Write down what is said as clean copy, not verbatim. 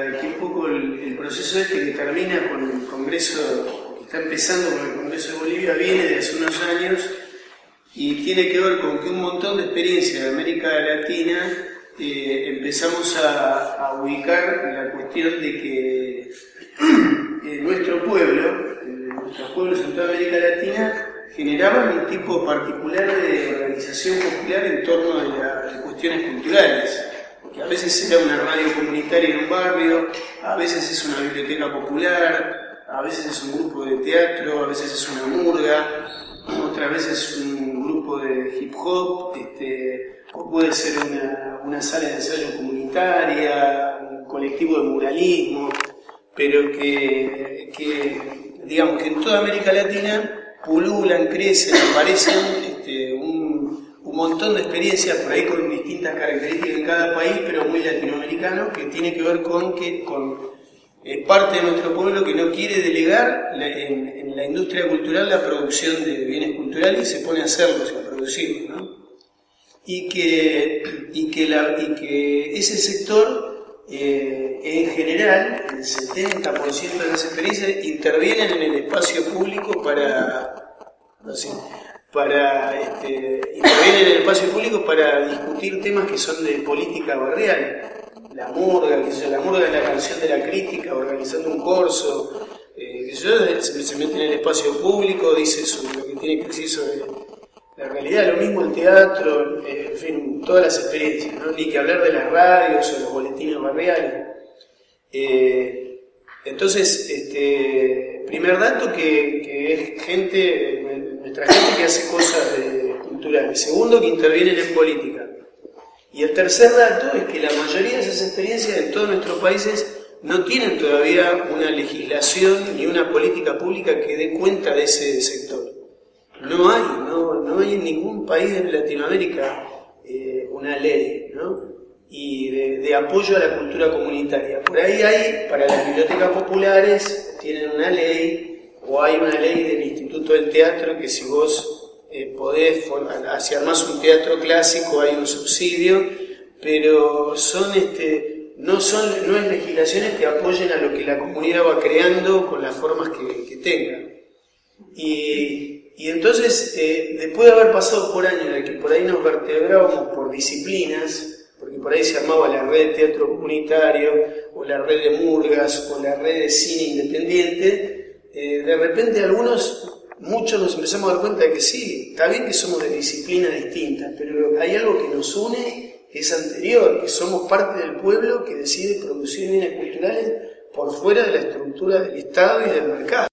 que un poco el proceso este que termina con el Congreso, que está empezando con el Congreso de Bolivia, viene de hace unos años y tiene que ver con que un montón de experiencias de América Latina empezamos a ubicar la cuestión de que nuestros pueblos en toda América Latina generaban un tipo particular de organización popular en torno de cuestiones culturales, que a veces era una radio comunitaria en un barrio, a veces es una biblioteca popular, a veces es un grupo de teatro, a veces es una murga, otras veces es un grupo de hip hop, o puede ser una sala de ensayo comunitaria, un colectivo de muralismo, pero que digamos que en toda América Latina pululan, crecen, aparecen un montón de experiencias por ahí con distintas características en cada país, pero muy latinoamericano, que tiene que ver con parte de nuestro pueblo que no quiere delegar en la industria cultural la producción de bienes culturales y se pone a hacerlos y a producirlos, ¿no? Y que ese sector, en general, el 70% de las experiencias intervienen en el espacio público intervienen en el espacio público para discutir temas que son de política barrial. La murga, la murga es la canción de la crítica, organizando un corso, se mete en el espacio público, dice sobre lo que tiene que decir sobre la realidad, lo mismo el teatro, en fin, todas las experiencias, ¿no? Ni que hablar de las radios o los boletines barriales. Entonces, primer dato que es nuestra gente que hace cosas culturales. Segundo, que intervienen en política. Y el tercer dato es que la mayoría de esas experiencias en todos nuestros países no tienen todavía una legislación ni una política pública que dé cuenta de ese sector. No hay en ningún país de Latinoamérica una ley, ¿no? Y de apoyo a la cultura comunitaria. Por ahí hay, para las bibliotecas populares, tienen una ley, o hay una ley del Instituto del Teatro que si vos si armás un teatro clásico hay un subsidio, pero no es legislaciones que apoyen a lo que la comunidad va creando con las formas que tenga. Y entonces, después de haber pasado por años de que por ahí nos vertebrábamos por disciplinas, porque por ahí se armaba la red de teatro comunitario, o la red de murgas, o la red de cine independiente, de repente muchos nos empezamos a dar cuenta de que sí, está bien que somos de disciplinas distintas, pero hay algo que nos une, que es anterior, que somos parte del pueblo que decide producir bienes culturales por fuera de la estructura del Estado y del mercado.